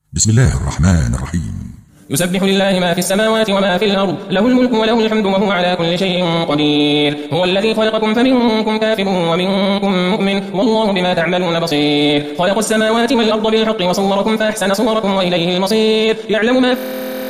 بسم الله الرحمن الرحيم. يسبح لله ما في السماوات وما في الأرض، له الملك وله الحمد وهو على كل شيء قدير. هو الذي خلقكم فمنكم كافر ومنكم مؤمن والله بما تعملون بصير. خلق السماوات والأرض بالحق وصوركم فأحسن صوركم وإليه المصير. يعلم ما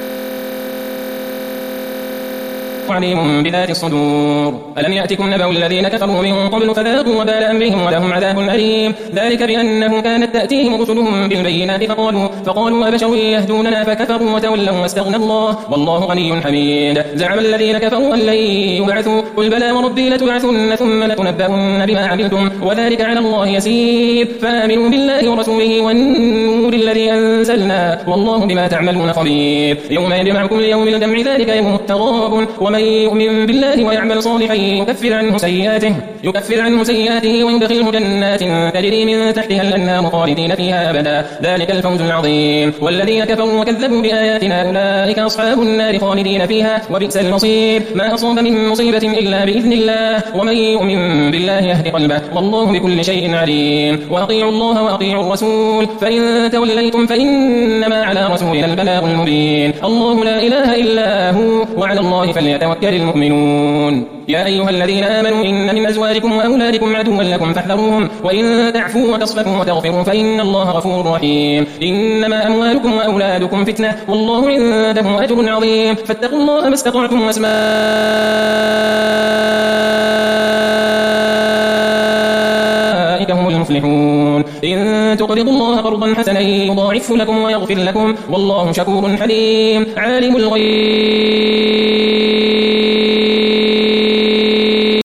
عليم بذات الصدور. ألم يأتكم نبأ الذين كفروا من قبل فذاقوا وبال أمرهم ولهم عذاب أليم. ذلك بأنه كانت تأتيهم رسلهم بالبينات فقالوا أبشر يهدوننا فكفروا وتولوا واستغنى الله والله غني حميد. زعم الذين كفروا أن لن يبعثوا قل بلى وربي لتبعثن ثم لتنبؤن بما عملتم وذلك على الله يسير. فآمنوا بالله ورسوله والنور الذي أنزلنا والله بما تعملون خبير. يوم يجمعكم ليوم الجمع ذلك يوم التغابن. ومن يؤمن بالله ويعمل صالحا يكفر عنه سيئاته ويدخله جنات تجري من تحتها الأنهار خالدين فيها أبدا ذلك الفوز العظيم. والذين كفروا وكذبوا بآياتنا أولئك أصحاب النار خالدين فيها وبئس المصير. ما أصاب من مصيبة إلا بإذن الله ومن يؤمن بالله يهد قلبه والله بكل شيء عليم. وأطيعوا الله وأطيعوا الرسول فإن توليتم فإنما على رسولنا البلاغ المبين. الله لا إله إلا هو وعلى الله فليتوكل المؤمنون. يا أيها الذين آمنوا إن من أزواجكم وأولادكم عدوا لكم فاحذروهم وإن تعفوا وتصفحوا وتغفروا فإن الله غفور رحيم. إنما أموالكم وأولادكم فتنة والله عنده أجر عظيم. فاتقوا الله ما استطعتم وأولئك هم المفلحون. إن تقرضوا الله قرضا حسنا يضاعفه لكم ويغفر لكم والله شكور حليم. عالم الغيب